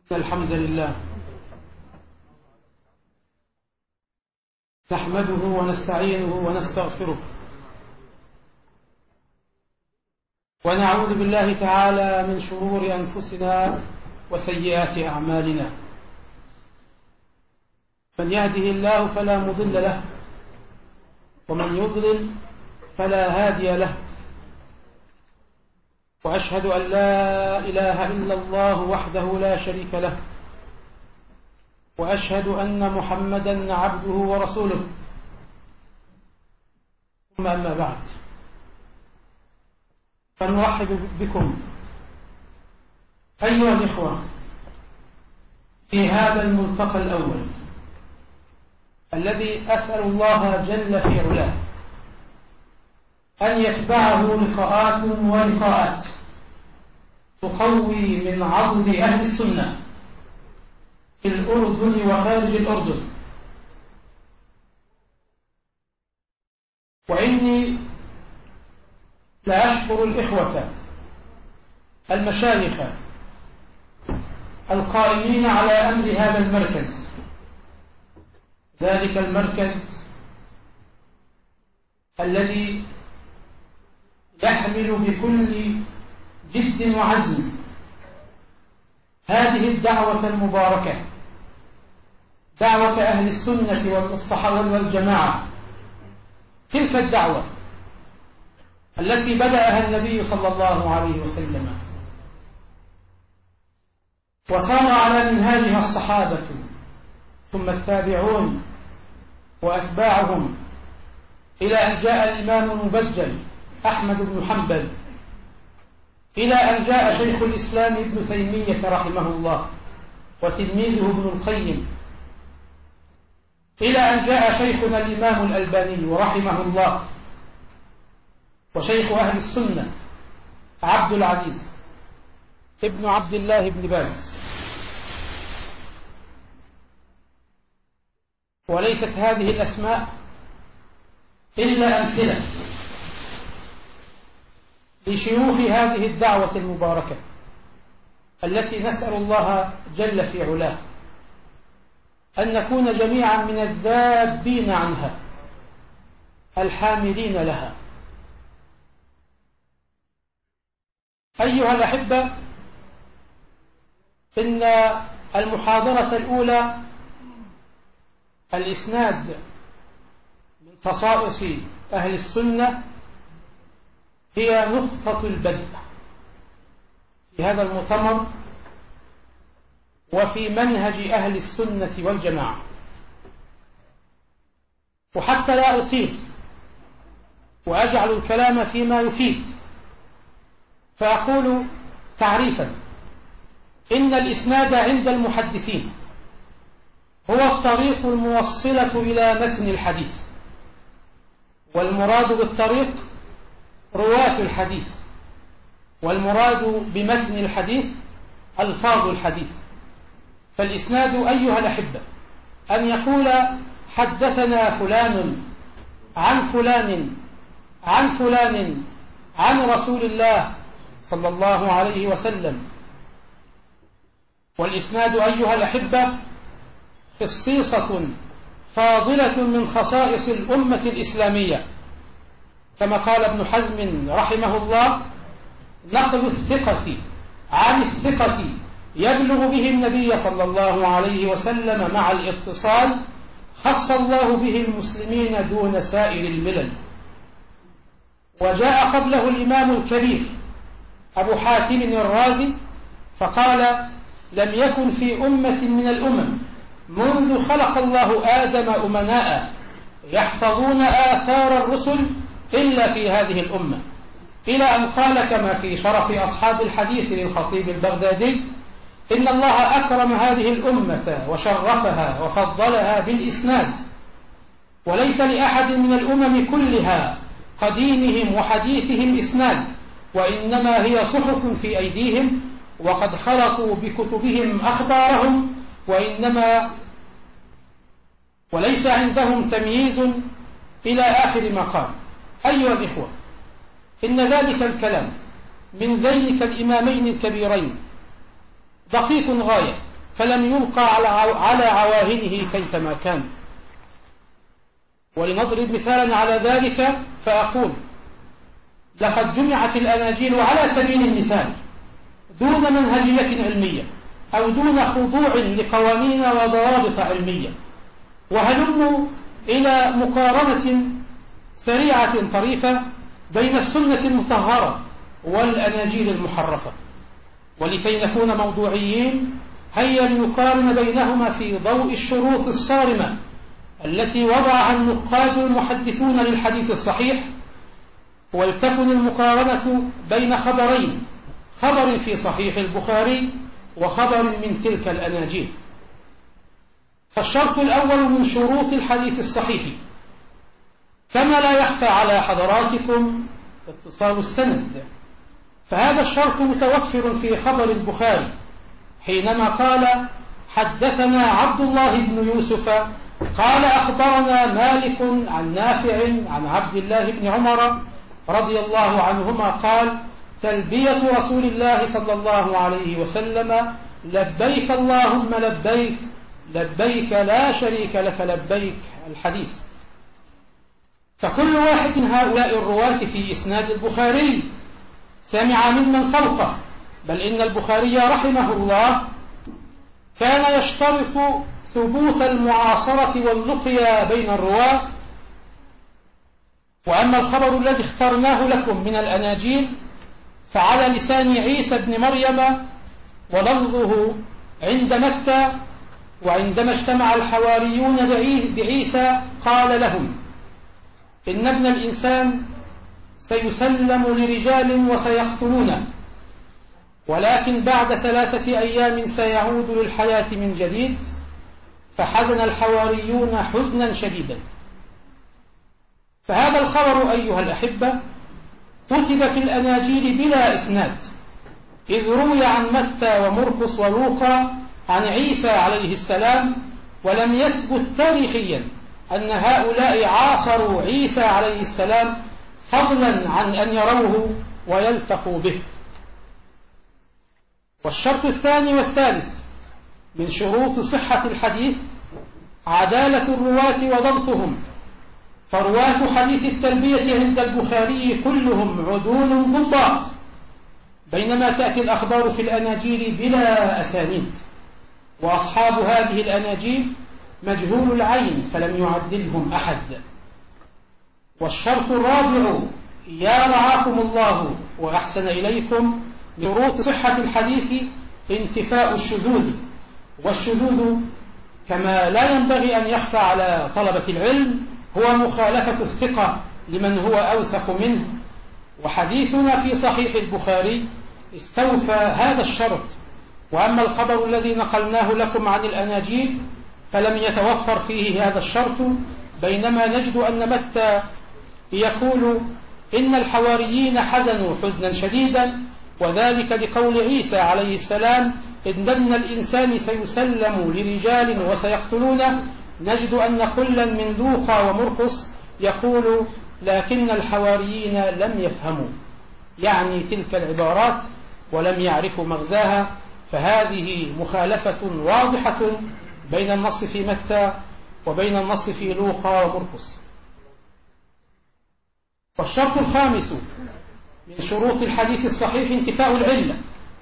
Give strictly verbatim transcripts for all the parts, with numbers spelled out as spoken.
الحمد لله نحمده ونستعينه ونستغفره ونعوذ بالله تعالى من شرور أنفسنا وسيئات أعمالنا. من يهده الله فلا مضل له ومن يضلل فلا هادي له، وأشهد أن لا إله إلا الله وحده لا شريك له، وأشهد أن محمدا عبده ورسوله. ثم أما بعد، فنرحب بكم أيها الإخوة في هذا الملتقى الأول الذي أسأل الله جل في علاه أن يتبعه لقاءات ولقاءات تقوي من عضد أهل السنة في الأردن وخارج الأردن. وإني لأشكر الإخوة المشايخ القائمين على أمر هذا المركز، ذلك المركز الذي يحمل بكل جد وعزم هذه الدعوة المباركة، دعوة أهل السنة والصحابة والجماعة، تلك الدعوة التي بدأها النبي صلى الله عليه وسلم وصار على منهاجها الصحابة ثم التابعون وأتباعهم إلى أن جاء الإمام المبجل أحمد بن حنبل، إلى أن جاء شيخ الإسلام ابن تيمية رحمه الله وتلميذه ابن القيم، إلى أن جاء شيخنا الإمام الألباني رحمه الله، وشيخ أهل السنة عبد العزيز ابن عبد الله بن باز. وليست هذه الأسماء إلا أمثلة لشيوخ هذه الدعوة المباركة التي نسأل الله جل في علاه أن نكون جميعا من الذابين عنها الحاملين لها. أيها الأحبة، إن المحاضرة الأولى الإسناد من خصائص أهل السنة هي نقطة البدء في هذا المؤتمر وفي منهج أهل السنة والجماعة. وحتى لا أطيل وأجعل الكلام فيما يفيد، فأقول تعريفا: إن الإسناد عند المحدثين هو الطريق الموصلة إلى متن الحديث، والمراد بالطريق رواة الحديث، والمراد بمتن الحديث ألفاظ الحديث. فالإسناد أيها الأحبة أن يقول حدثنا فلان عن فلان عن فلان عن رسول الله صلى الله عليه وسلم. والإسناد أيها الأحبة خصيصة فاضلة من خصائص الأمة الإسلامية، كما قال ابن حزم رحمه الله: نقل الثقة عن الثقة يبلغ به النبي صلى الله عليه وسلم مع الاتصال خص الله به المسلمين دون سائر الملل. وجاء قبله الإمام الكبير أبو حاتم الرازي فقال: لم يكن في أمة من الأمم منذ خلق الله آدم أمناء يحفظون آثار الرسل إلا في هذه الأمة، إلى أن قال كما في شرف أصحاب الحديث للخطيب البغدادي: إن الله أكرم هذه الأمة وشرفها وفضلها بالإسناد، وليس لأحد من الأمم كلها قديمهم وحديثهم إسناد، وإنما هي صحف في أيديهم وقد خلطوا بكتبهم أخبارهم، وإنما وليس عندهم تمييز إلى آخر ما قال. أيها الإخوة، إن ذلك الكلام من ذلك الإمامين الكبيرين دقيق غاية فلم يلقى على عواهنه كيفما كان. ولنضرب مثالا على ذلك فأقول: لقد جمعت الأناجيل على سبيل المثال دون منهجية علمية أو دون خضوع لقوانين وضوابط علمية. وهلموا إلى مقارنة سريعة طريفة بين السنة المطهرة والأناجيل المحرفة. ولكي نكون موضوعيين هيا نقارن بينهما في ضوء الشروط الصارمة التي وضعها النقاد المحدثون للحديث الصحيح. ولتكن المقارنة بين خبرين: خبر في صحيح البخاري وخبر من تلك الأناجيل. فالشرط الأول من شروط الحديث الصحيح، كما لا يخفى على حضراتكم، اتصال السند. فهذا الشرط متوفر في خبر البخاري حينما قال: حدثنا عبد الله بن يوسف قال أخبرنا مالك عن نافع عن عبد الله بن عمر رضي الله عنهما قال: تلبية رسول الله صلى الله عليه وسلم لبيك اللهم لبيك لبيك لا شريك لك لبيك، الحديث. فكل واحد من هؤلاء الرواة في إسناد البخاري سمع ممن فوقه، بل إن البخاري رحمه الله كان يشترط ثبوت المعاصرة واللقيا بين الرواة. وأما الخبر الذي اخترناه لكم من الأناجيل فعلى لسان عيسى بن مريم، ولفظه عند متى: وعندما اجتمع الحواريون بعيسى قال لهم: إن ابن الإنسان سيسلم لرجال وسيقتلونه، ولكن بعد ثلاثة أيام سيعود للحياة من جديد. فحزن الحواريون حزنا شديدا. فهذا الخبر أيها الأحبة كتب في الأناجيل بلا إسناد، إذ روي عن متى ومرقس ولوقا عن عيسى عليه السلام، ولم يثبت تاريخيا أن هؤلاء عاصروا عيسى عليه السلام فضلا عن أن يروه ويلتقوا به. والشرط الثاني والثالث من شروط صحة الحديث عدالة الرواة وضبطهم. فرواة حديث التلبية عند البخاري كلهم عدول ضباط، بينما تأتي الأخبار في الأناجيل بلا أسانيد، وأصحاب هذه الأناجيل مجهول العين فلم يعدلهم أحد. والشرط الرابع: يا رعاكم الله وأحسن إليكم، شروط صحة الحديث انتفاء الشذوذ. والشذوذ كما لا ينبغي أن يخفى على طلبة العلم هو مخالفة الثقة لمن هو أوثق منه. وحديثنا في صحيح البخاري استوفى هذا الشرط. وأما الخبر الذي نقلناه لكم عن الأناجيل فلم يتوفر فيه هذا الشرط، بينما نجد أن متى يقول: إن الحواريين حزنوا حزنا شديدا، وذلك لقول عيسى عليه السلام: إن ابن الإنسان سيسلم لرجال وسيقتلونه. نجد أن كلا من لوقا ومرقس يقول: لكن الحواريين لم يفهموا، يعني تلك العبارات، ولم يعرفوا مغزاها. فهذه مخالفة واضحة بين النص في متى وبين النص في لوقا ومرقس. والشرط الخامس من شروط الحديث الصحيح انتفاء العلة.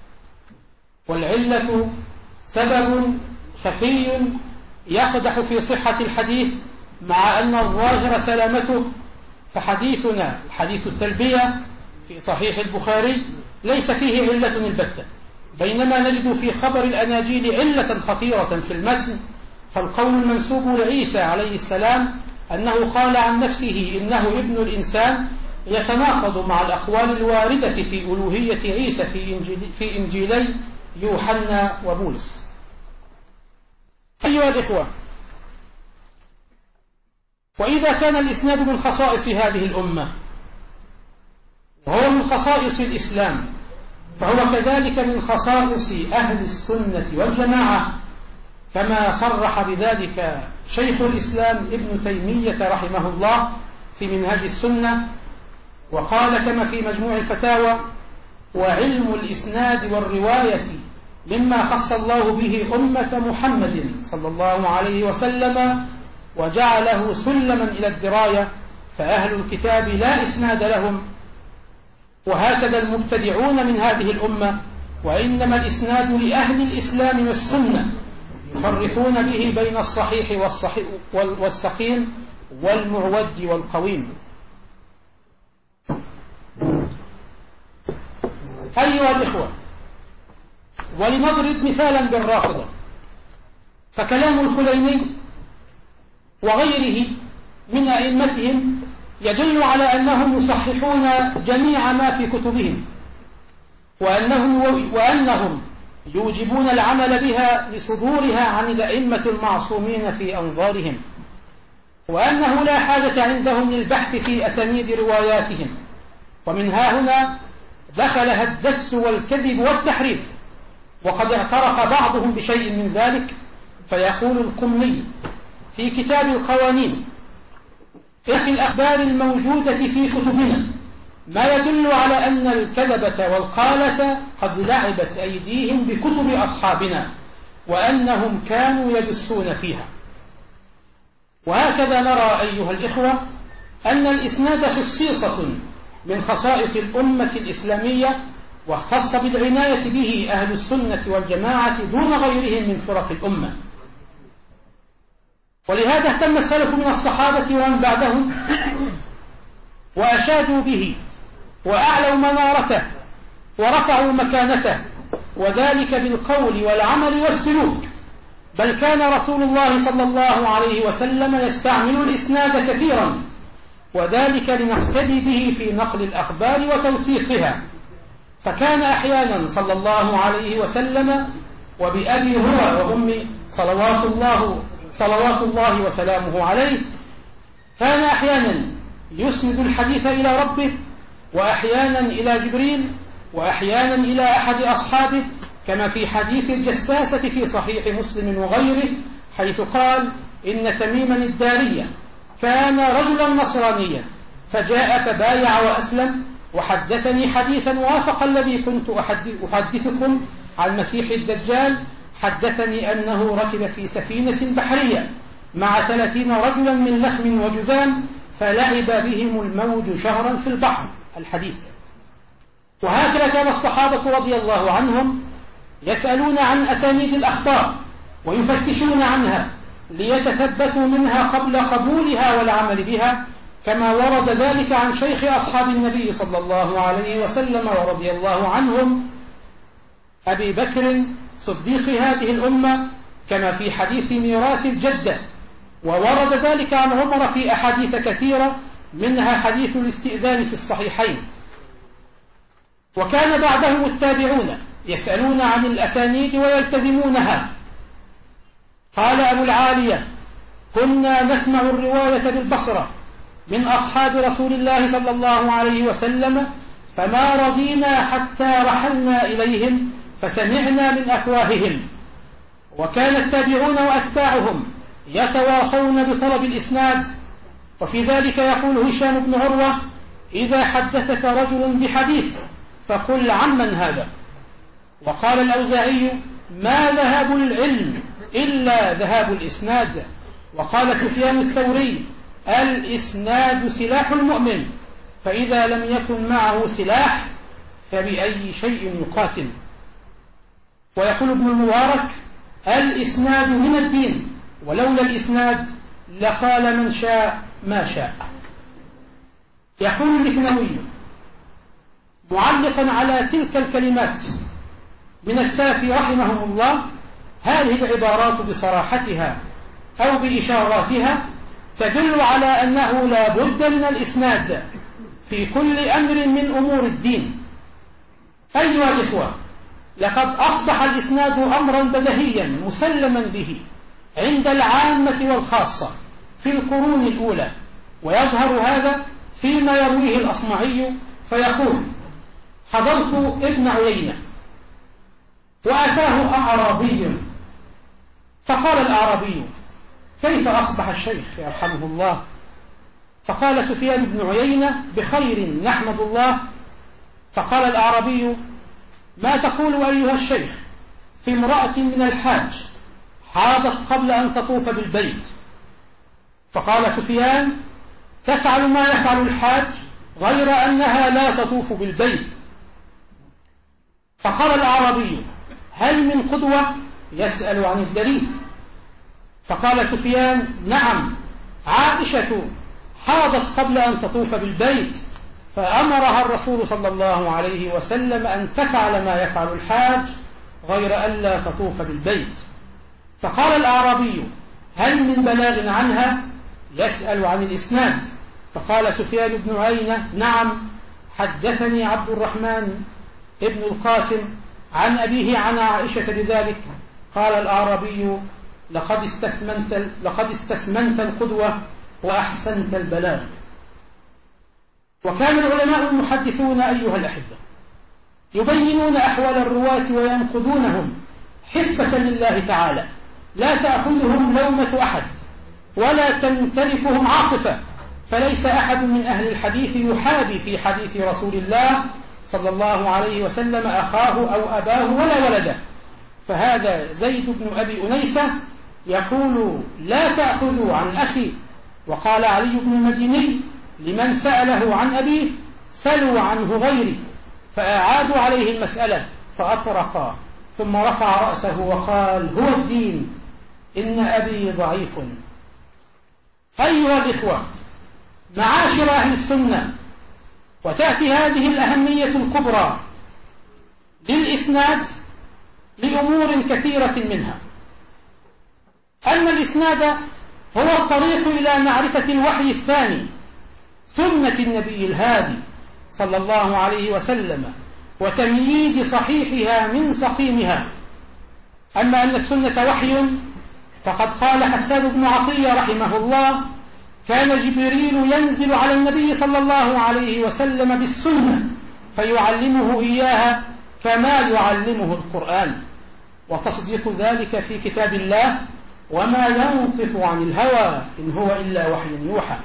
والعلة سبب خفي يقدح في صحة الحديث مع أن الظاهر سلامته. فحديثنا حديث التلبية في صحيح البخاري ليس فيه علة البتة، بينما نجد في خبر الأناجيل علة خطيرة في المتن. فالقول المنسوب لعيسى عليه السلام أنه قال عن نفسه إنه ابن الإنسان يتناقض مع الأقوال الواردة في ألوهية عيسى في, إنجيل في إنجيلي يوحنا وبولس. أيها الإخوة، وإذا كان الإسناد من خصائص هذه الأمة وهو من خصائص الإسلام، فهو كذلك من خصائص أهل السنة والجماعة، كما صرح بذلك شيخ الإسلام ابن تيمية رحمه الله في منهاج السنة، وقال كما في مجموع الفتاوى: وعلم الإسناد والرواية مما خص الله به أمة محمد صلى الله عليه وسلم وجعله سلما إلى الدراية، فأهل الكتاب لا إسناد لهم، وهكذا المبتدعون من هذه الأمة، وإنما الإسناد لأهل الإسلام والسنة يفرقون به بين الصحيح والصحيح والسقيم والمعوج والقويم. أيها الإخوة، ولنضرب مثالا بالرافضة، فكلام الخليني وغيره من أئمتهم يدل على أنهم يصححون جميع ما في كتبهم، وأنهم, وأنهم يوجبون العمل بها لصدورها عن الأئمة المعصومين في أنظارهم، وأنه لا حاجة عندهم للبحث في أسانيد رواياتهم. ومن ها هنا دخلها الدس والكذب والتحريف، وقد اعترف بعضهم بشيء من ذلك، فيقول القمي في كتاب القوانين: إخي الأخبار الموجودة في كتبنا ما يدل على أن الكذبة والقالة قد لعبت أيديهم بكتب أصحابنا، وأنهم كانوا يدسون فيها. وهكذا نرى أيها الإخوة أن الإسناد خصيصة من خصائص الأمة الإسلامية، واختص بالعناية به أهل السنة والجماعة دون غيرهم من فرق الأمة. ولهذا اهتم السلف من الصحابة ومن بعدهم وأشادوا به وأعلوا منارته ورفعوا مكانته، وذلك بالقول والعمل والسلوك. بل كان رسول الله صلى الله عليه وسلم يستعمل الإسناد كثيرا، وذلك لنقتدي به في نقل الأخبار وتوثيقها. فكان أحيانا صلى الله عليه وسلم، وبأبي هو وأمي صلوات الله صلوات الله وسلامه عليه، كان أحيانا يسند الحديث إلى ربه، وأحيانا إلى جبريل، وأحيانا إلى أحد أصحابه، كما في حديث الجساسة في صحيح مسلم وغيره، حيث قال: إن تميما الدارية كان رجلا نصرانيا فجاء فبايع وأسلم وحدثني حديثا وافق الذي كنت أحدثكم عن مسيح الدجال. حدثني أنه ركب في سفينة بحرية مع ثلاثين رجلا من لخم وجذام فلعب بهم الموج شهرا في البحر. الحديث. وهكذا كان الصحابة رضي الله عنهم يسألون عن أسانيد الأخبار ويفتشون عنها ليتثبتوا منها قبل قبولها والعمل بها، كما ورد ذلك عن شيخ أصحاب النبي صلى الله عليه وسلم ورضي الله عنهم أبي بكر صديق هذه الأمة، كما في حديث ميراث الجدة. وورد ذلك عن عمر في أحاديث كثيرة، منها حديث الاستئذان في الصحيحين. وكان بعدهم التابعون يسألون عن الأسانيد ويلتزمونها. قال أبو العالية: كنا نسمع الرواية بالبصرة من أصحاب رسول الله صلى الله عليه وسلم، فما رضينا حتى رحلنا إليهم فسمعنا من أفواههم. وكان التابعون وأتباعهم يتواصون بطلب الإسناد. وفي ذلك يقول هشام بن عروة: إذا حدثك رجل بحديث فقل عمن هذا. وقال الأوزاعي: ما ذهاب العلم إلا ذهاب الإسناد. وقال سفيان الثوري: الإسناد سلاح المؤمن، فإذا لم يكن معه سلاح فبأي شيء يقاتل. ويقول ابن المبارك: الإسناد من الدين، ولولا الإسناد لقال من شاء ما شاء. يقول الإكنوي معلقا على تلك الكلمات من السلف رحمهم الله: هذه العبارات بصراحتها أو بإشاراتها تدل على أنه لا بد من الإسناد في كل أمر من أمور الدين. أيها الإخوة، لقد أصبح الإسناد أمرا بديهيا مسلما به عند العامة والخاصة في القرون الأولى، ويظهر هذا فيما يرويه الأصمعي فيقول: حضرت ابن عيينة وأتاه أعرابي فقال الأعرابي: كيف أصبح الشيخ يرحمه الله؟ فقال سفيان بن عيينة: بخير نحمد الله. فقال الأعرابي: ما تقول أيها الشيخ في امرأة من الحاج حاضت قبل أن تطوف بالبيت، فقال سفيان: تفعل ما يفعل الحاج غير أنها لا تطوف بالبيت. فقال الأعرابي: هل من قدوة؟ يسأل عن الدليل. فقال سفيان: نعم، عائشة حاضت قبل أن تطوف بالبيت، فأمرها الرسول صلى الله عليه وسلم أن تفعل ما يفعل الحاج غير أن لا تطوف بالبيت. فقال الأعرابي: هل من بلاغ عنها؟ يسأل عن الإسناد. فقال سفيان بن عيينة: نعم، حدثني عبد الرحمن ابن القاسم عن أبيه عن عائشة بذلك. قال الأعرابي: لقد استثمنت, لقد استثمنت القدوة وأحسنت البلاغ. وكان العلماء المحدثون أيها الأحبة يبينون أحوال الرواة وينقدونهم حسبة لله تعالى، لا تأخذهم لومة أحد ولا تمتلكهم عاطفة، فليس أحد من أهل الحديث يحابي في حديث رسول الله صلى الله عليه وسلم أخاه أو أباه ولا ولده. فهذا زيد بن أبي أنيسة يقول: لا تأخذوا عن أخي. وقال علي بن المديني لمن سأله عن أبيه: سلوا عنه غيري. فأعادوا عليه المسألة فأطرقا، ثم رفع رأسه وقال: هو الدين، إن أبي ضعيف. أيها الإخوة، معاشر أهل السنة، وتأتي هذه الأهمية الكبرى للإسناد لأمور كثيرة منها: أن الإسناد هو الطريق إلى معرفة الوحي الثاني، سنة النبي الهادي صلى الله عليه وسلم، وتمييز صحيحها من سقيمها. أما أن السنة وحي فقد قال حسان بن عطية رحمه الله: كان جبريل ينزل على النبي صلى الله عليه وسلم بالسنة فيعلمه إياها كما يعلمه القرآن، وتصديق ذلك في كتاب الله: وما ينطق عن الهوى إن هو إلا وحي يوحى.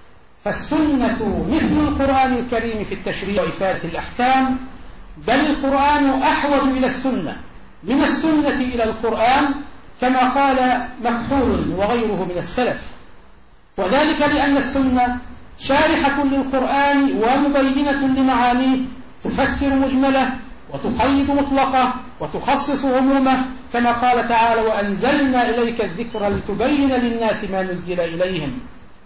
فالسنة مثل القرآن الكريم في التشريع وإفادة الأحكام، بل القرآن أحوج إلى السنة من السنة إلى القرآن، كما قال مكحول وغيره من السلف. وذلك لأن السنة شارحة للقرآن ومبينة لمعانيه، تفسر مجملة وتقيد مطلقة وتخصص عمومة، كما قال تعالى: وأنزلنا إليك الذكر لتبين للناس ما نزل إليهم.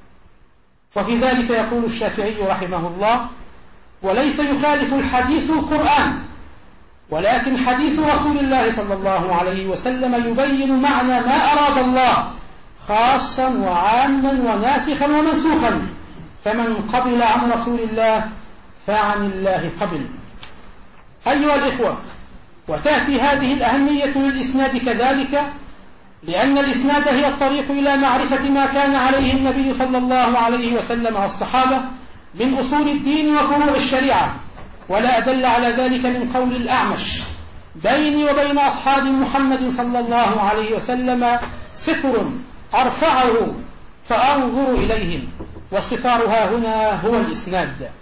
وفي ذلك يقول الشافعي رحمه الله: وليس يخالف الحديث القرآن، ولكن حديث رسول الله صلى الله عليه وسلم يبين معنى ما أراد الله خاصا وعاما وناسخا ومنسوخا، فمن قبل عن رسول الله فعن الله قبل. أيها الإخوة، وتأتي هذه الأهمية للإسناد كذلك، لأن الإسناد هي الطريق إلى معرفة ما كان عليه النبي صلى الله عليه وسلم والصحابة من أصول الدين وفروع الشريعة. ولا أدل على ذلك من قول الأعمش: بيني وبين أصحاب محمد صلى الله عليه وسلم ستر أرفعه فأنظر إليهم. والستار ها هنا هو الإسناد.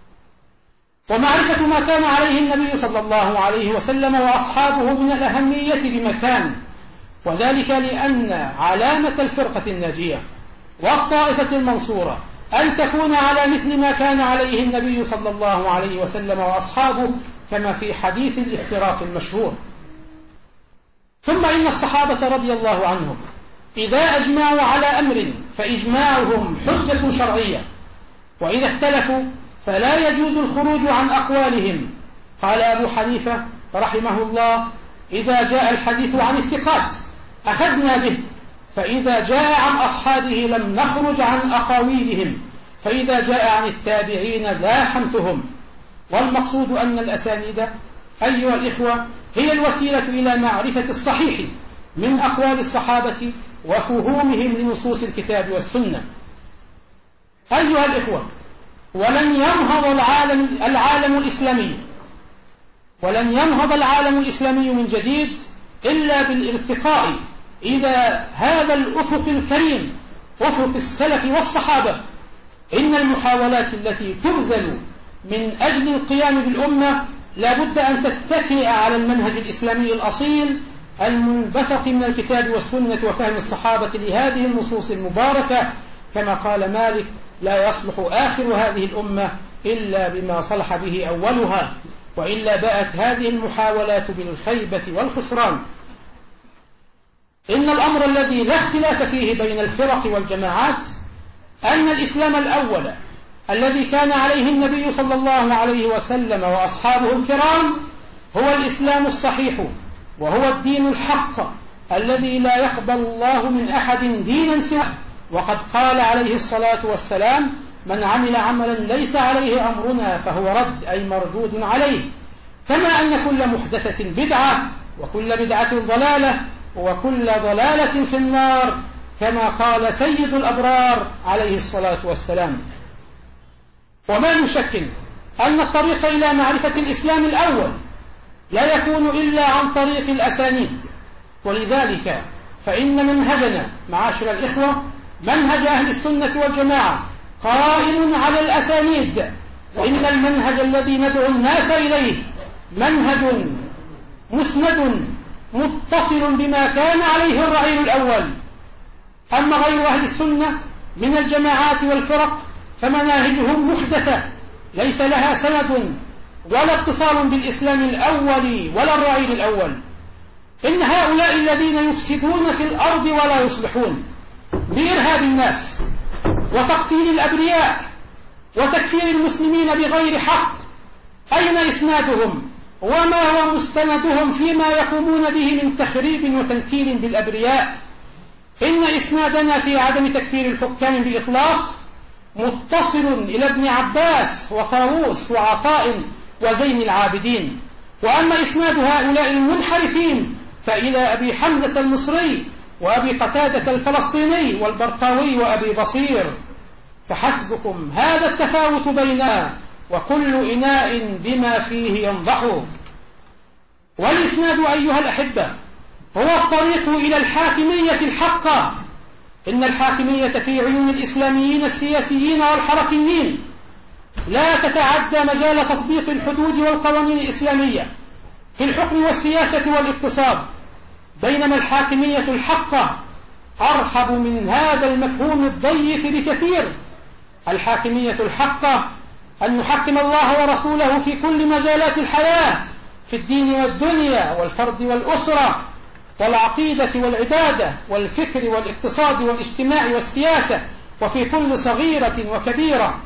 ومعرفة ما كان عليه النبي صلى الله عليه وسلم وأصحابه من الأهمية بمكان، وذلك لأن علامة الفرقة الناجية والطائفة المنصورة أن تكون على مثل ما كان عليه النبي صلى الله عليه وسلم وأصحابه، كما في حديث الافتراق المشهور. ثم إن الصحابة رضي الله عنهم إذا أجمعوا على أمر فإجماعهم حجة شرعية، وإذا اختلفوا فلا يجوز الخروج عن أقوالهم. قال أبو حنيفة رحمه الله: إذا جاء الحديث عن الثقات أخذنا به، فإذا جاء عن أصحابه لم نخرج عن أقاويلهم، فإذا جاء عن التابعين زاحمتهم. والمقصود أن الأسانيد أيها الإخوة هي الوسيلة إلى معرفة الصحيح من أقوال الصحابة وفهومهم لنصوص الكتاب والسنة. أيها الإخوة، ولن ينهض العالم, العالم الإسلامي ولن ينهض العالم الإسلامي من جديد إلا بالارتقاء إلى هذا الأفق الكريم، أفق السلف والصحابة. إن المحاولات التي تبذل من أجل القيام بالأمة لا بد أن تتكئ على المنهج الإسلامي الأصيل المنبثق من الكتاب والسنة وفهم الصحابة لهذه النصوص المباركة، كما قال مالك: لا يصلح آخر هذه الأمة إلا بما صلح به أولها، وإلا بأت هذه المحاولات بالخيبة والخسران. إن الأمر الذي لا اختلاف فيه بين الفرق والجماعات أن الإسلام الأول الذي كان عليه النبي صلى الله عليه وسلم وأصحابه الكرام هو الإسلام الصحيح، وهو الدين الحق الذي لا يقبل الله من أحد دينا سواه. وقد قال عليه الصلاة والسلام: من عمل عملا ليس عليه أمرنا فهو رد، أي مردود عليه. كما أن كل محدثة بدعة، وكل بدعة ضلالة، وكل ضلالة في النار، كما قال سيد الأبرار عليه الصلاة والسلام. وما نشك أن الطريق إلى معرفة الإسلام الأول لا يكون إلا عن طريق الأسانيد، ولذلك فإن منهجنا معاشر الإخوة منهج أهل السنة والجماعة قائم على الأسانيد، وإن المنهج الذي ندعو الناس إليه منهج مسند متصل بما كان عليه الرعيل الأول. أما غير أهل السنة من الجماعات والفرق فمناهجهم محدثة ليس لها سند ولا اتصال بالإسلام الأول ولا الرعيل الأول. إن هؤلاء الذين يفسدون في الأرض ولا يصلحون بإرهاب الناس وتقتيل الأبرياء وتكفير المسلمين بغير حق، أين إسنادهم وما هو مستندهم فيما يقومون به من تخريب وتنكيل بالأبرياء؟ إن إسنادنا في عدم تكفير الحكام بإطلاق متصل إلى ابن عباس وطاووس وعطاء وزين العابدين، وأما إسناد هؤلاء المنحرفين فإلى أبي حمزة المصري وأبي قتادة الفلسطيني والبرقاوي وأبي بصير. فحسبكم هذا التفاوت بيننا، وكل إناء بما فيه ينضح. والإسناد أيها الأحبة هو الطريق إلى الحاكمية الحقة. إن الحاكمية في عيون الإسلاميين السياسيين والحركيين لا تتعدى مجال تطبيق الحدود والقوانين الإسلامية في الحكم والسياسة والاقتصاد، بينما الحاكمية الحقة أرحب من هذا المفهوم الضيق بكثير. الحاكمية الحقة أن نحكم الله ورسوله في كل مجالات الحياة، في الدين والدنيا والفرد والأسرة والعقيدة والعبادة والفكر والاقتصاد والاجتماع والسياسة، وفي كل صغيرة وكبيرة.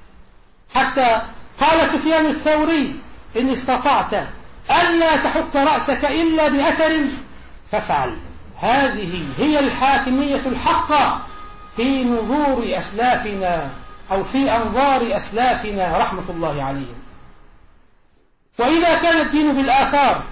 حتى قال سفيان الثوري: إن استطعت ألا تحك رأسك إلا بأثر فافعل. هذه هي الحاكمية الحقة في نظور أسلافنا أو في أنظار أسلافنا رحمة الله عليهم. وإذا كان الدين بالآثار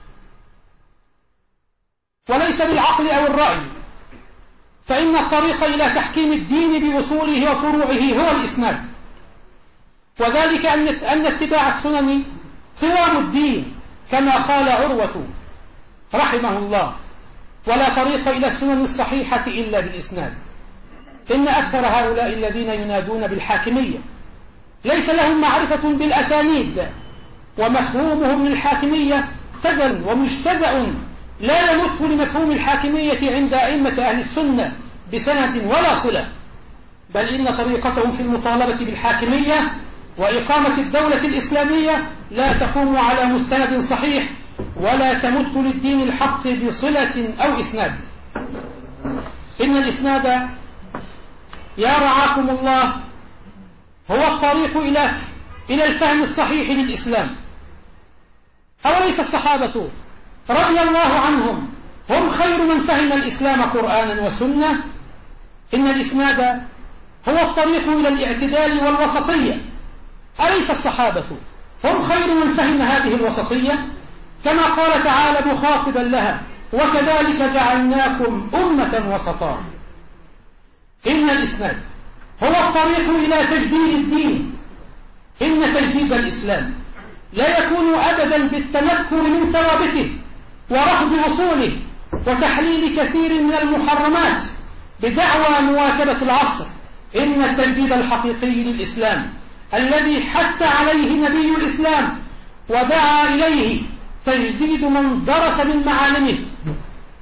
وليس بالعقل أو الرأي، فإن الطريق إلى تحكيم الدين بأصوله وفروعه هو الإسناد، وذلك أن اتباع السنن قوام الدين، كما قال عروة رحمه الله: ولا طريق إلى السنن الصحيحة إلا بالإسناد. إن أكثر هؤلاء الذين ينادون بالحاكمية ليس لهم معرفة بالأسانيد، ومفهومهم للحاكمية مختزل ومجتزأ لا يمت لمفهوم الحاكمية عند أئمة أهل السنة بسند ولا صلة، بل إن طريقتهم في المطالبة بالحاكمية وإقامة الدولة الإسلامية لا تقوم على مستند صحيح ولا تمت للدين الحق بصلة أو إسناد. إن الإسناد يا رعاكم الله هو الطريق إلى إلى الفهم الصحيح للإسلام. أوليس الصحابة رضي الله عنهم هم خير من فهم الإسلام قرآنا وسنة؟ إن الإسناد هو الطريق إلى الاعتدال والوسطية. أليس الصحابة هم خير من فهم هذه الوسطية؟ كما قال تعالى مخاطبا لها: وكذلك جعلناكم أمة وسطا. إن الإسناد هو الطريق إلى تجديد الدين. إن تجديد الإسلام لا يكون أبدا بالتنكر من ثوابته ورفض أصوله وتحليل كثير من المحرمات بدعوى مواكبة العصر. إن التجديد الحقيقي للإسلام الذي حث عليه نبي الإسلام ودعا إليه تجديد من درس من معالمه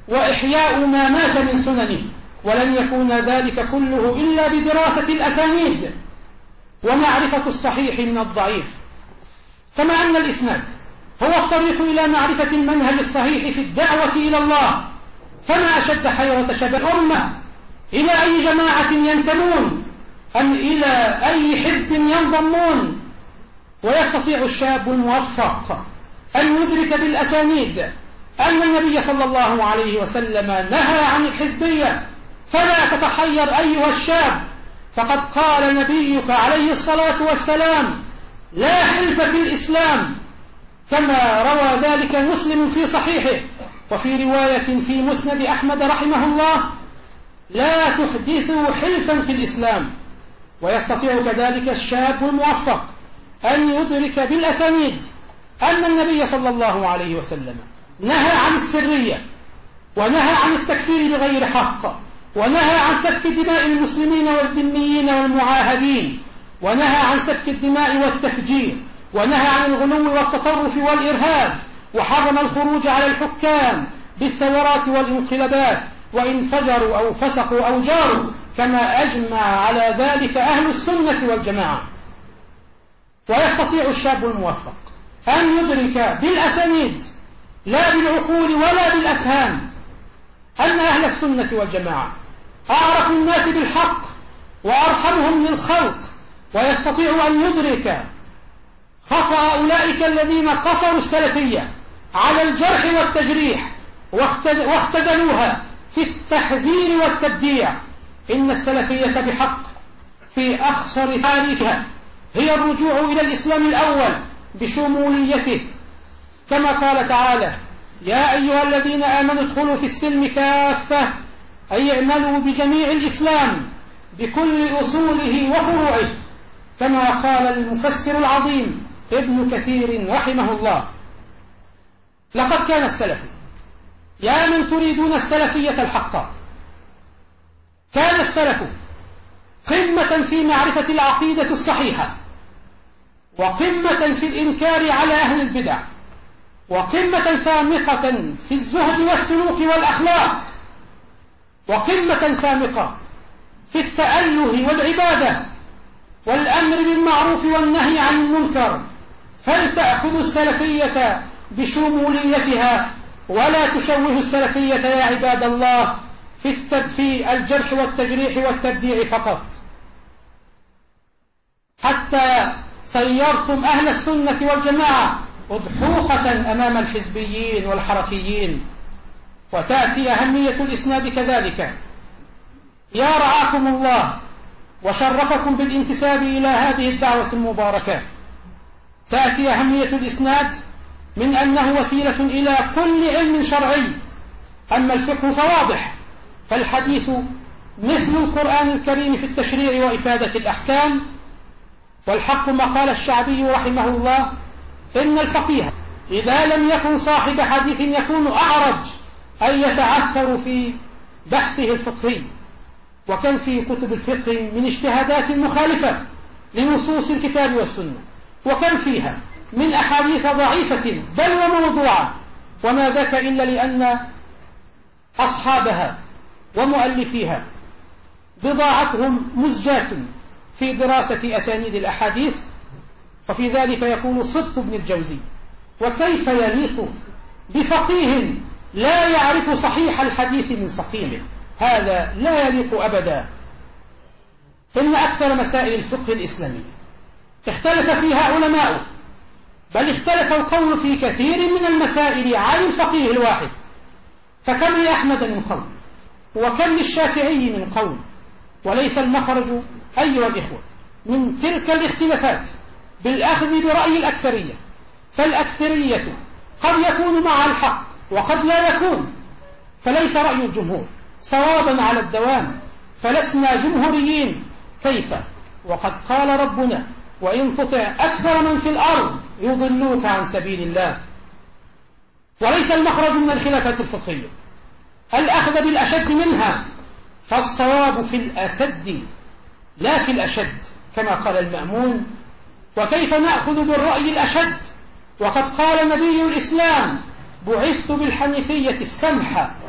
وإحياء ما مات من سننه، ولن يكون ذلك كله إلا بدراسة الأسانيد ومعرفة الصحيح من الضعيف. كما أن الإسناد هو الطريق إلى معرفة المنهج الصحيح في الدعوة إلى الله، فما أشد حيرة شباب الأمة إلى أي جماعة ينتمون أم إلى أي حزب ينضمون. ويستطيع الشاب الموفق أن يدرك بالأسانيد أن النبي صلى الله عليه وسلم نهى عن الحزبية. فلا تتحير أيها الشاب، فقد قال نبيك عليه الصلاة والسلام: لا حلف في الإسلام، كما روى ذلك مسلم في صحيحه. وفي رواية في مسند أحمد رحمه الله: لا تحدثوا حلفا في الإسلام. ويستطيع كذلك الشاب الموفق أن يدرك بالأسانيد أن النبي صلى الله عليه وسلم نهى عن السرية، ونهى عن التكفير بغير حق، ونهى عن سفك دماء المسلمين والذميين والمعاهدين، ونهى عن سفك الدماء والتفجير، ونهى عن الغلو والتطرف والإرهاب، وحرم الخروج على الحكام بالثورات والانقلابات وإن فجروا أو فسقوا أو جاروا، كما أجمع على ذلك أهل السنة والجماعة. ويستطيع الشاب الموفق أن يدرك بالأسانيد لا بالعقول ولا بالأفهام أن أهل السنة والجماعة أعرف الناس بالحق وأرحمهم للخلق. ويستطيع أن يدرك خطأ أولئك الذين قصروا السلفية على الجرح والتجريح واختزلوها في التحذير والتبديع. إن السلفية بحق في أخصر تعريفها هي الرجوع إلى الإسلام الأول بشموليته، كما قال تعالى: يا أيها الذين آمنوا ادخلوا في السلم كافة، أي اعملوا بجميع الإسلام بكل أصوله وفروعه، كما قال المفسر العظيم ابن كثير رحمه الله: لقد كان السلف، يا من تريدون السلفية الحقة، كان السلف قمة في معرفة العقيدة الصحيحة، وقمة في الإنكار على أهل البدع، وقمة سامقة في الزهد والسلوك والأخلاق، وقمة سامقة في التأله والعبادة والأمر بالمعروف والنهي عن المنكر. فلتأخذوا السلفية بشموليتها، ولا تشوهوا السلفية يا عباد الله في, في الجرح والتجريح والتبديع فقط، حتى صيرتم أهل السنة والجماعة أضحوكة أمام الحزبيين والحركيين. وتأتي أهمية الإسناد كذلك. يا رعاكم الله وشرفكم بالانتساب إلى هذه الدعوة المباركة. تأتي أهمية الإسناد من أنه وسيلة إلى كل علم شرعي. أما الفقه فواضح، فالحديث مثل القرآن الكريم في التشريع وإفادة الأحكام. والحق ما قال الشعبي رحمه الله: إن الفقيه إذا لم يكن صاحب حديث يكون أعرج أن يتعثر في بحثه الفقهي. وكم في كتب الفقه من اجتهادات مخالفة لنصوص الكتاب والسنة، وكم فيها من أحاديث ضعيفة بل وموضوعة، وما ذاك إلا لأن أصحابها ومؤلفيها بضاعتهم مزجاة في دراسة أسانيد الأحاديث. وفي ذلك يكون صدق ابن الجوزي: وكيف يليق بفقيه لا يعرف صحيح الحديث من سقيمه؟ هذا لا يليق أبدا. إن أكثر مسائل الفقه الإسلامي اختلف فيها علماء، بل اختلف القول في كثير من المسائل عن الفقيه الواحد. فكم لأحمد من قول، وكم للشافعي من قول. وليس المخرج أيها الإخوة من تلك الاختلافات بالأخذ برأي الأكثرية، فالأكثرية قد يكون مع الحق وقد لا يكون، فليس رأي الجمهور صوابا على الدوام، فلسنا جمهوريين. كيف وقد قال ربنا: وإن تطع أكثر من في الأرض يضلوك عن سبيل الله. وليس المخرج من الخلافات الفقهية الأخذ بالأشد منها، فالصواب في الأسد لا في الأشد، كما قال المأمون: وكيف نأخذ بالرأي الأشد وقد قال نبي الإسلام: بعثت بالحنيفية السمحة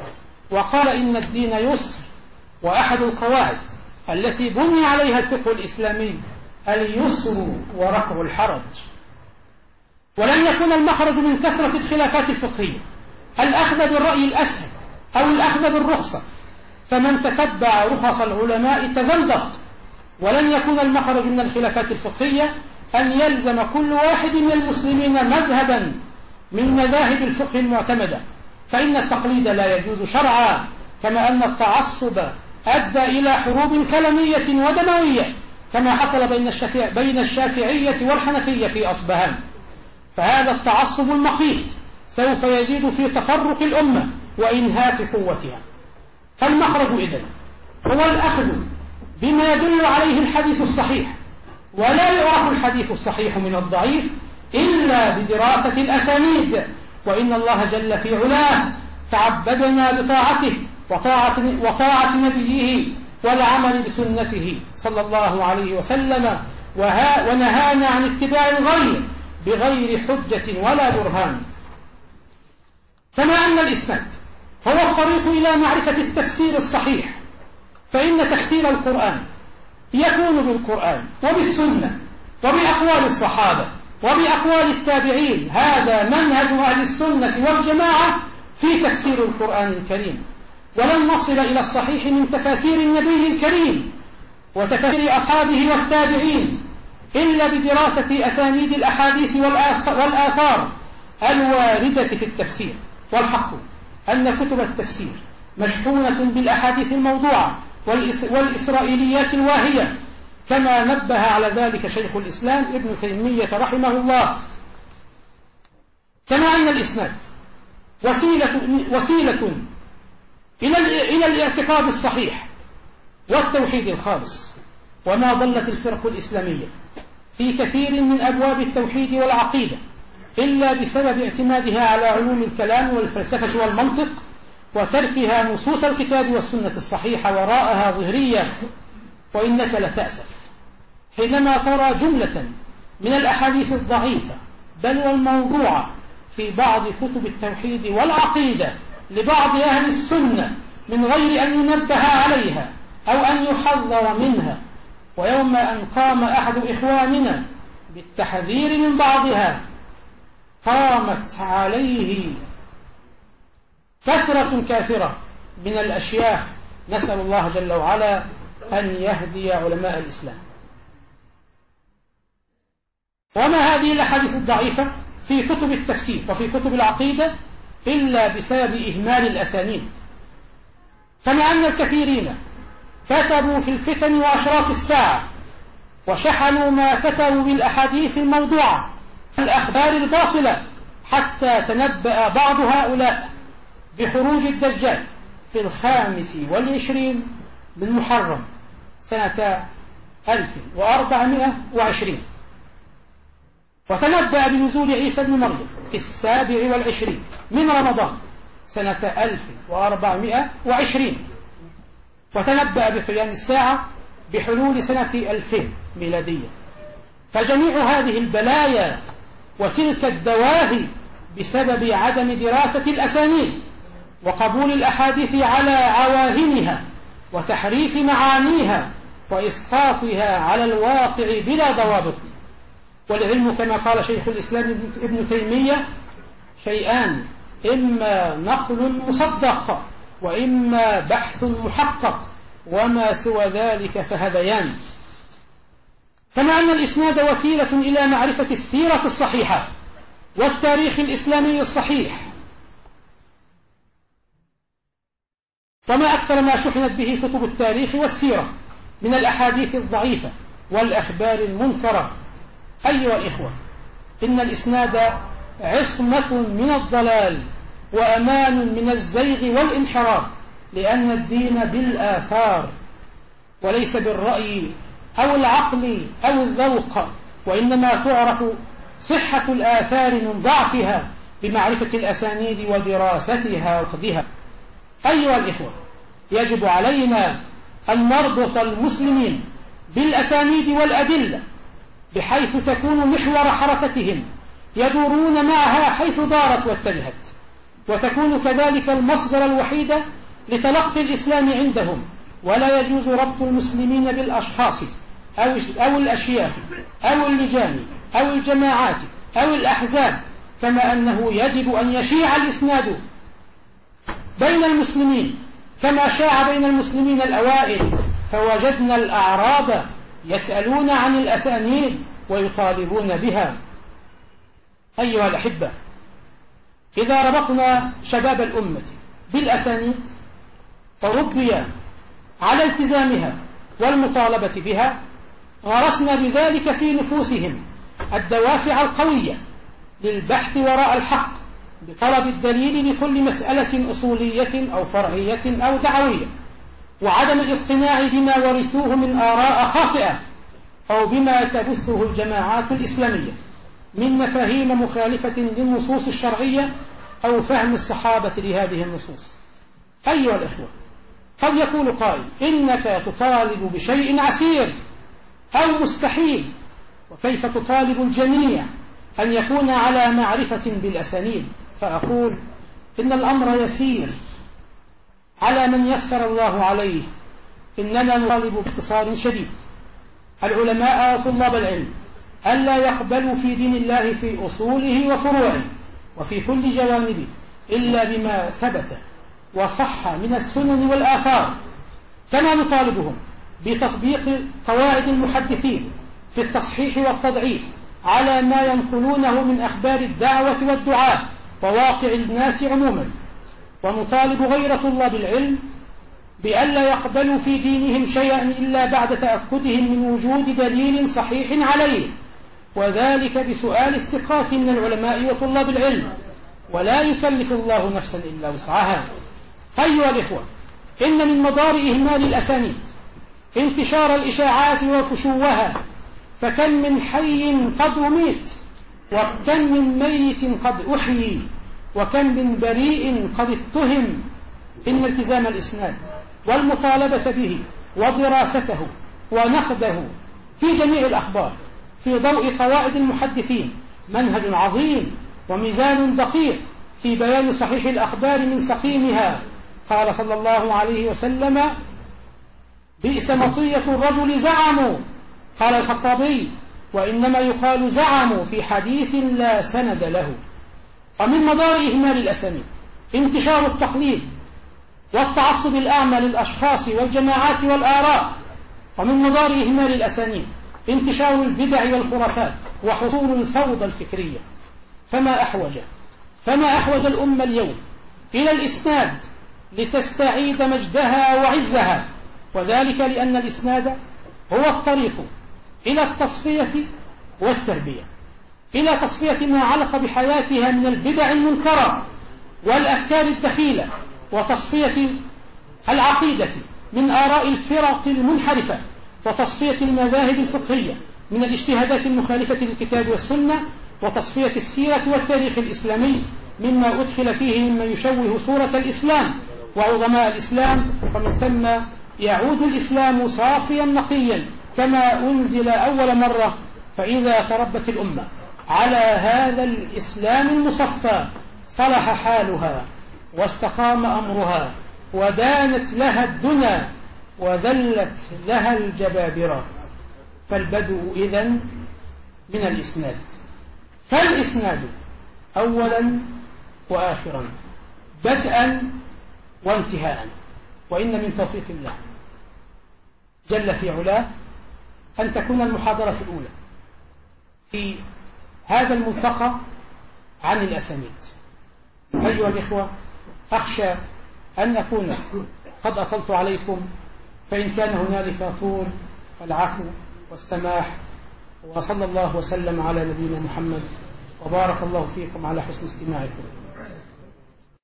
وقال إن الدين يسر، وأحد القواعد التي بني عليها الفقه الإسلامي اليسر ورفع الحرج. ولن يكون المخرج من كثرة الخلافات الفقهية الأخذ بالرأي الأسهل أو الأخذ بالرخصة، فمن تتبع رخص العلماء تزندق. ولن يكون المخرج من الخلافات الفقهية أن يلزم كل واحد من المسلمين مذهبا من مذاهب الفقه المعتمدة، فإن التقليد لا يجوز شرعا، كما أن التعصب أدى إلى حروب كلامية ودموية كما حصل بين الشافعية بين الشافعية والحنفية في أصبهان. فهذا التعصب المقيت سوف يزيد في تفرق الأمة وإنهاك قوتها. فالمخرج إذن هو الأخذ بما يدل عليه الحديث الصحيح، ولا يعرف الحديث الصحيح من الضعيف إلا بدراسة الأسانيد. وإن الله جل في علاه تعبدنا بطاعته وطاعة, وطاعة نبيه والعمل بسنته صلى الله عليه وسلم، ونهانا عن اتباع الغير بغير حجة ولا برهان. كما أن الإسناد هو الطريق إلى معرفة التفسير الصحيح، فإن تفسير القرآن يكون بالقرآن وبالسنة وبأقوال الصحابة وبأقوال التابعين. هذا منهج أهل السنة والجماعة في تفسير القرآن الكريم. ولن نصل إلى الصحيح من تفاسير النبي الكريم وتفاسير أصحابه والتابعين إلا بدراسة أسانيد الأحاديث والآثار الواردة في التفسير. والحق أن كتب التفسير مشحونة بالأحاديث الموضوعة والإسرائيليات الواهية، كما نبه على ذلك شيخ الإسلام ابن تيمية رحمه الله. كما أن الإسناد وسيلة, وسيلة إلى, إلى الاعتقاد الصحيح والتوحيد الخالص. وما ضلت الفرق الإسلامية في كثير من أبواب التوحيد والعقيدة إلا بسبب اعتمادها على علوم الكلام والفلسفة والمنطق، وتركها نصوص الكتاب والسنة الصحيحة وراءها ظهرية. وإنك لتأسف حينما ترى جملة من الأحاديث الضعيفة بل والموضوعة في بعض كتب التوحيد والعقيدة لبعض أهل السنة من غير أن ينبه عليها أو أن يحذر منها. ويوم أن قام أحد إخواننا بالتحذير من بعضها قامت عليه كثرة كافرة من الأشياخ، نسأل الله جل وعلا أن يهدي علماء الإسلام. وما هذه الأحاديث الضعيفة في كتب التفسير وفي كتب العقيدة إلا بسبب إهمال الأسانيد. كما أن الكثيرين كتبوا في الفتن وأشراط الساعة وشحنوا ما كتبوا بالأحاديث الموضوعة الأخبار الباطلة، حتى تنبأ بعض هؤلاء بخروج الدجال في الخامس والعشرين من محرم سنة ألف وأربعمائة وعشرين، وتنبأ بنزول عيسى بن مريم في السابع والعشرين من رمضان سنة ألف وأربعمائة وعشرين، وتنبأ بقيام الساعة بحلول سنة ألفين ميلادية. فجميع هذه البلايا وتلك الدواهي بسبب عدم دراسة الأسانيد وقبول الأحاديث على عواهنها وتحريف معانيها وإسقاطها على الواقع بلا ضوابط. والعلم كما قال شيخ الإسلام ابن تيمية شيئان: إما نقل مصدق وإما بحث محقق، وما سوى ذلك فهذيان. كما أن الإسناد وسيلة إلى معرفة السيرة الصحيحة والتاريخ الإسلامي الصحيح. وما أكثر ما شحنت به كتب التاريخ والسيرة من الأحاديث الضعيفة والأخبار المنكرة. أيها الإخوة، إن الإسناد عصمة من الضلال وأمان من الزيغ والانحراف، لأن الدين بالآثار وليس بالرأي أو العقل أو الذوق، وإنما تعرف صحة الآثار من ضعفها بمعرفة الأسانيد ودراستها وقدها. أيها الإخوة، يجب علينا أن نربط المسلمين بالأسانيد والأدلة بحيث تكون محور حركتهم يدورون معها حيث دارت واتجهت، وتكون كذلك المصدر الوحيد لتلقي الإسلام عندهم، ولا يجوز ربط المسلمين بالأشخاص أو الأشياء أو اللجان أو الجماعات أو الأحزاب، كما أنه يجب أن يشيع الإسناد بين المسلمين كما شاع بين المسلمين الأوائل، فوجدنا الأعراب يسألون عن الأسانيد ويطالبون بها. أيها الأحبة، إذا ربطنا شباب الأمة بالأسانيد فربي على التزامها والمطالبة بها، غرسنا بذلك في نفوسهم الدوافع القوية للبحث وراء الحق بطلب الدليل لكل مسألة أصولية أو فرعية أو دعوية، وعدم الاقتناع بما ورثوه من آراء خاطئة أو بما تبثه الجماعات الإسلامية من مفاهيم مخالفة للنصوص الشرعية أو فهم الصحابة لهذه النصوص. أيها الأخوة، قد يقول قائل: إنك تطالب بشيء عسير أو مستحيل، وكيف تطالب الجميع أن يكون على معرفة بالأسانيد؟ فأقول: إن الأمر يسير على من يسر الله عليه، إننا نطالب باختصار شديد العلماء وطلاب العلم ألا يقبلوا في دين الله في أصوله وفروعه وفي كل جوانبه إلا بما ثبت وصح من السنن والآثار، كما نطالبهم بتطبيق قواعد المحدثين في التصحيح والتضعيف على ما ينقلونه من أخبار الدعوة والدعاء وواقع الناس عموما. ونطالب غير طلاب العلم بألا يقبلوا في دينهم شيئا إلا بعد تأكدهم من وجود دليل صحيح عليه، وذلك بسؤال الثقات من العلماء وطلاب العلم، ولا يكلف الله نفسا إلا وسعها. أيها الإخوة، إن من مضار إهمال الأسانيد انتشار الإشاعات وفشوها، فكم من حي قد أميت، وكم من ميت قد أحيي، وكم من بريء قد اتهم. إن التزام الإسناد والمطالبة به ودراسته ونقده في جميع الأخبار في ضوء قواعد المحدثين منهج عظيم وميزان دقيق في بيان صحيح الأخبار من سقيمها. قال صلى الله عليه وسلم: بئس مطية الرجل زعموا. قال الخطابي: وإنما يقال زعموا في حديث لا سند له. ومن مضار إهمال الأسانيد انتشار التقليد والتعصب الأعمى للأشخاص والجماعات والآراء. ومن مضار إهمال الأسانيد انتشار البدع والخرافات وحصول الفوضى الفكرية. فما أحوج فما أحوج الأمة اليوم إلى الإسناد لتستعيد مجدها وعزها، وذلك لأن الإسناد هو الطريق إلى التصفية والتربية، إلى تصفية ما علق بحياتها من البدع المنكرة والأفكار الدخيلة، وتصفية العقيدة من آراء الفرق المنحرفة، وتصفية المذاهب الفقهية من الاجتهادات المخالفة للكتاب والسنة، وتصفية السيرة والتاريخ الإسلامي مما أدخل فيه مما يشوه صورة الإسلام وعظماء الإسلام، ومن ثم يعود الإسلام صافيا نقيا كما أنزل أول مرة. فإذا تربت الأمة على هذا الإسلام المصفى صلح حالها واستقام أمرها ودانت لها الدنيا وذلت لها الجبابرة. فالبدء إذن من الإسناد، فالإسناد أولا وآخرا، بدءا وانتهاء. وإن من توفيق الله جل في علاه أن تكون المحاضرة الأولى في هذا الملتقى عن الأسانيد. أيها الإخوة، أخشى أن أكون قد أطلت عليكم، فإن كان هنالك طول فالعفو والسماح، وصلى الله وسلم على نبينا محمد، وبارك الله فيكم على حسن استماعكم.